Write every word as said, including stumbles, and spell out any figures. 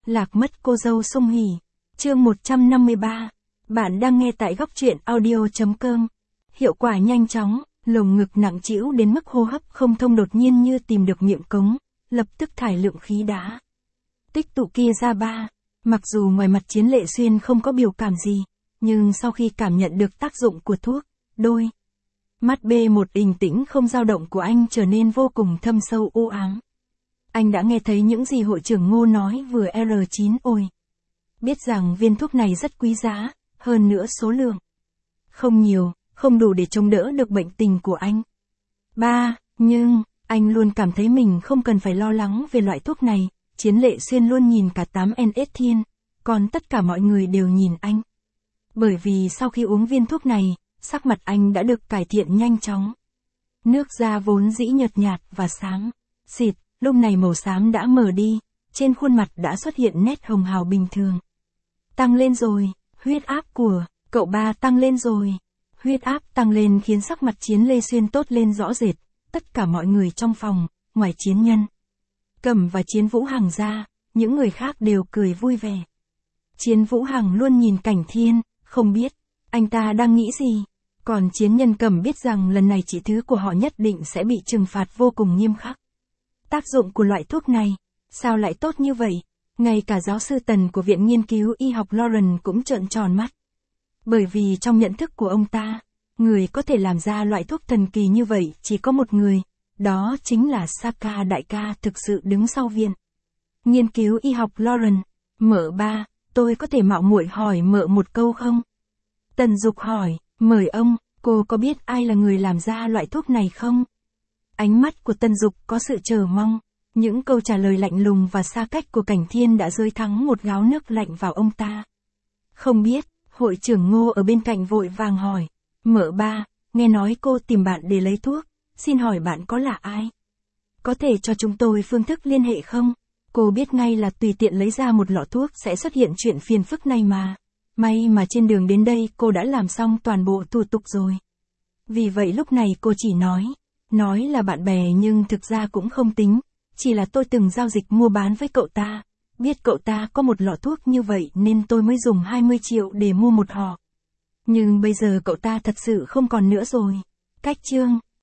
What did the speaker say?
Lạc mất cô dâu Song Hỷ. Chương một trăm năm mươi ba. Bạn đang nghe tại góc truyện audio chấm com. Hiệu quả nhanh chóng, lồng ngực nặng trĩu đến mức hô hấp không thông đột nhiên như tìm được miệng cống, lập tức thải lượng khí đá. Tích tụ kia ra ba. Mặc dù ngoài mặt Chiến Lệ Xuyên không có biểu cảm gì, nhưng sau khi cảm nhận được tác dụng của thuốc, đôi mắt B một bình tĩnh không dao động của anh trở nên vô cùng thâm sâu u ám. Anh đã nghe thấy những gì hội trưởng Ngô nói vừa R chín ôi. Biết rằng viên thuốc này rất quý giá, hơn nữa số lượng không nhiều, không đủ để chống đỡ được bệnh tình của anh. Ba, nhưng, anh luôn cảm thấy mình không cần phải lo lắng về loại thuốc này. Chiến Lệ Xuyên luôn nhìn cả tám N S Thiên, còn tất cả mọi người đều nhìn anh. Bởi vì sau khi uống viên thuốc này, sắc mặt anh đã được cải thiện nhanh chóng. Nước da vốn dĩ nhợt nhạt và xám xịt, lúc này màu xám đã mờ đi, trên khuôn mặt đã xuất hiện nét hồng hào bình thường. Tăng lên rồi, huyết áp của cậu ba tăng lên rồi. Huyết áp tăng lên khiến sắc mặt Chiến Lê Xuyên tốt lên rõ rệt, tất cả mọi người trong phòng, ngoài Chiến Nhân Cẩm và Chiến Vũ Hằng ra, những người khác đều cười vui vẻ. Chiến Vũ Hằng luôn nhìn Cảnh Thiên, không biết anh ta đang nghĩ gì. Còn Chiến Nhân Cẩm biết rằng lần này chị thứ của họ nhất định sẽ bị trừng phạt vô cùng nghiêm khắc. Tác dụng của loại thuốc này, sao lại tốt như vậy? Ngay cả giáo sư Tần của Viện Nghiên cứu Y học Lauren cũng trợn tròn mắt. Bởi vì trong nhận thức của ông ta, người có thể làm ra loại thuốc thần kỳ như vậy chỉ có một người, đó chính là Saka đại ca thực sự đứng sau Viện Nghiên cứu Y học Lauren. Mợ ba, tôi có thể mạo muội hỏi mợ một câu không? Tần Dục hỏi, mời ông, cô có biết ai là người làm ra loại thuốc này không? Ánh mắt của Tần Dục có sự chờ mong. Những câu trả lời lạnh lùng và xa cách của Cảnh Thiên đã rơi thắng một gáo nước lạnh vào ông ta. Không biết, hội trưởng Ngô ở bên cạnh vội vàng hỏi. Mợ ba, nghe nói cô tìm bạn để lấy thuốc, xin hỏi bạn có là ai? Có thể cho chúng tôi phương thức liên hệ không? Cô biết ngay là tùy tiện lấy ra một lọ thuốc sẽ xuất hiện chuyện phiền phức này mà. May mà trên đường đến đây cô đã làm xong toàn bộ thủ tục rồi. Vì vậy lúc này cô chỉ nói, nói là bạn bè nhưng thực ra cũng không tính. Chỉ là tôi từng giao dịch mua bán với cậu ta, biết cậu ta có một lọ thuốc như vậy nên tôi mới dùng hai mươi triệu để mua một họ. Nhưng bây giờ cậu ta thật sự không còn nữa rồi. Cách chương